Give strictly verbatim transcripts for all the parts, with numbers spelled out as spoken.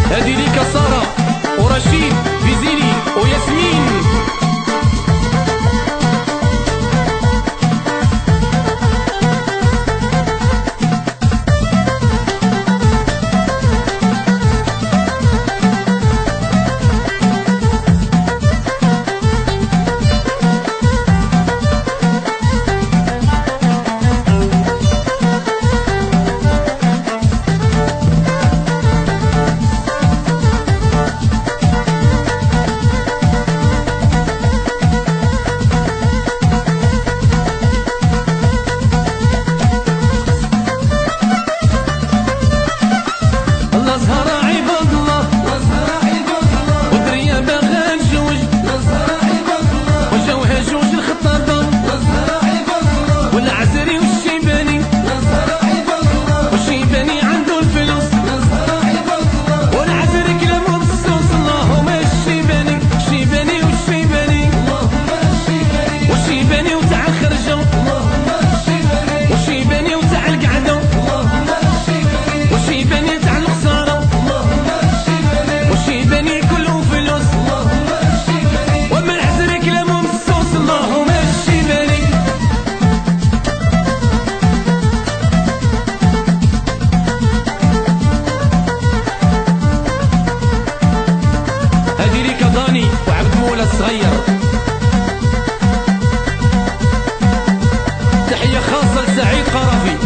هادي ليك سارة ورشيد فيزيني وياسمين. وعبد مولا الصغير تحية خاصة لسعيد قرافي.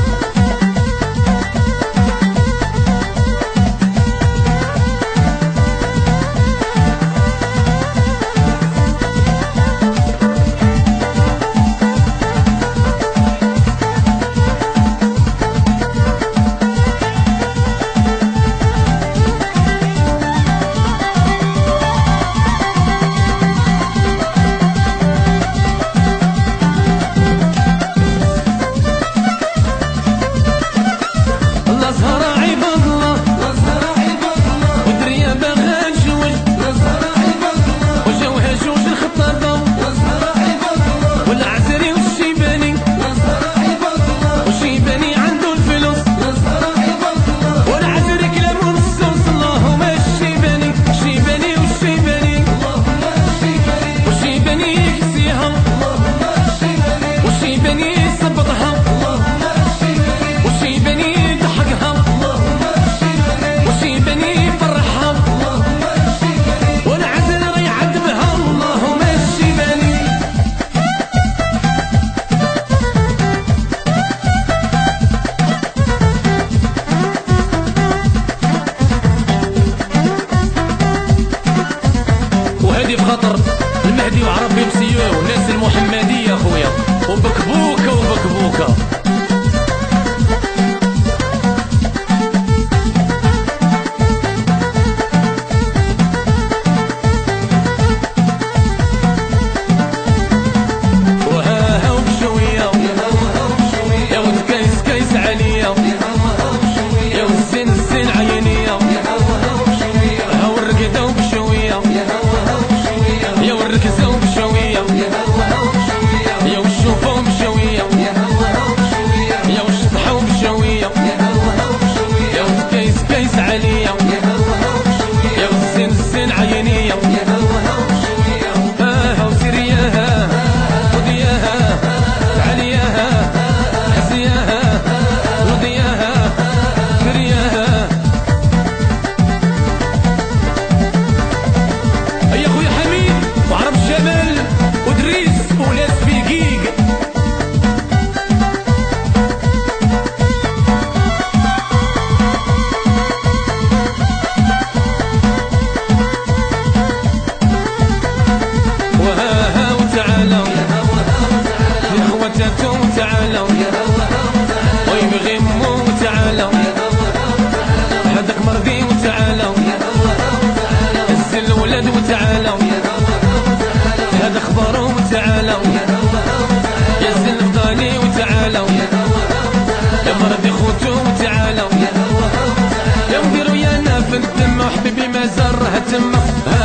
في خطر المهدي وعربي مسيوه والناس المحمديه خويا وبكبوكه وبكبوكه. وها ها وبشويه يا ود كيس كيس عليا يا والزين الزين عينيا ها والرقده وبشويه يا والركزة وبشوية يا والشوفة وبشوية يا والشطحة وبشوية يا والكيس كيس عليا يا والزين الزين عينيا ها وسيرياها ودياها علياها حزياها ودياها كرياها. يا خويا حميد وعرب الشمال ودريس وناس بيقيق. وها ها وتعالوا يا خواتاتو وتعالوا ويبغي مو وتعالوا هذاك مرضي وتعالوا هز الولد وتعالوا هذا خبروا وتعالوا يا زين فضالي وتعالوا يا مرضي خوتو وتعالوا يا مديرو يا نافذ تما وحبيبي ما زرها تما.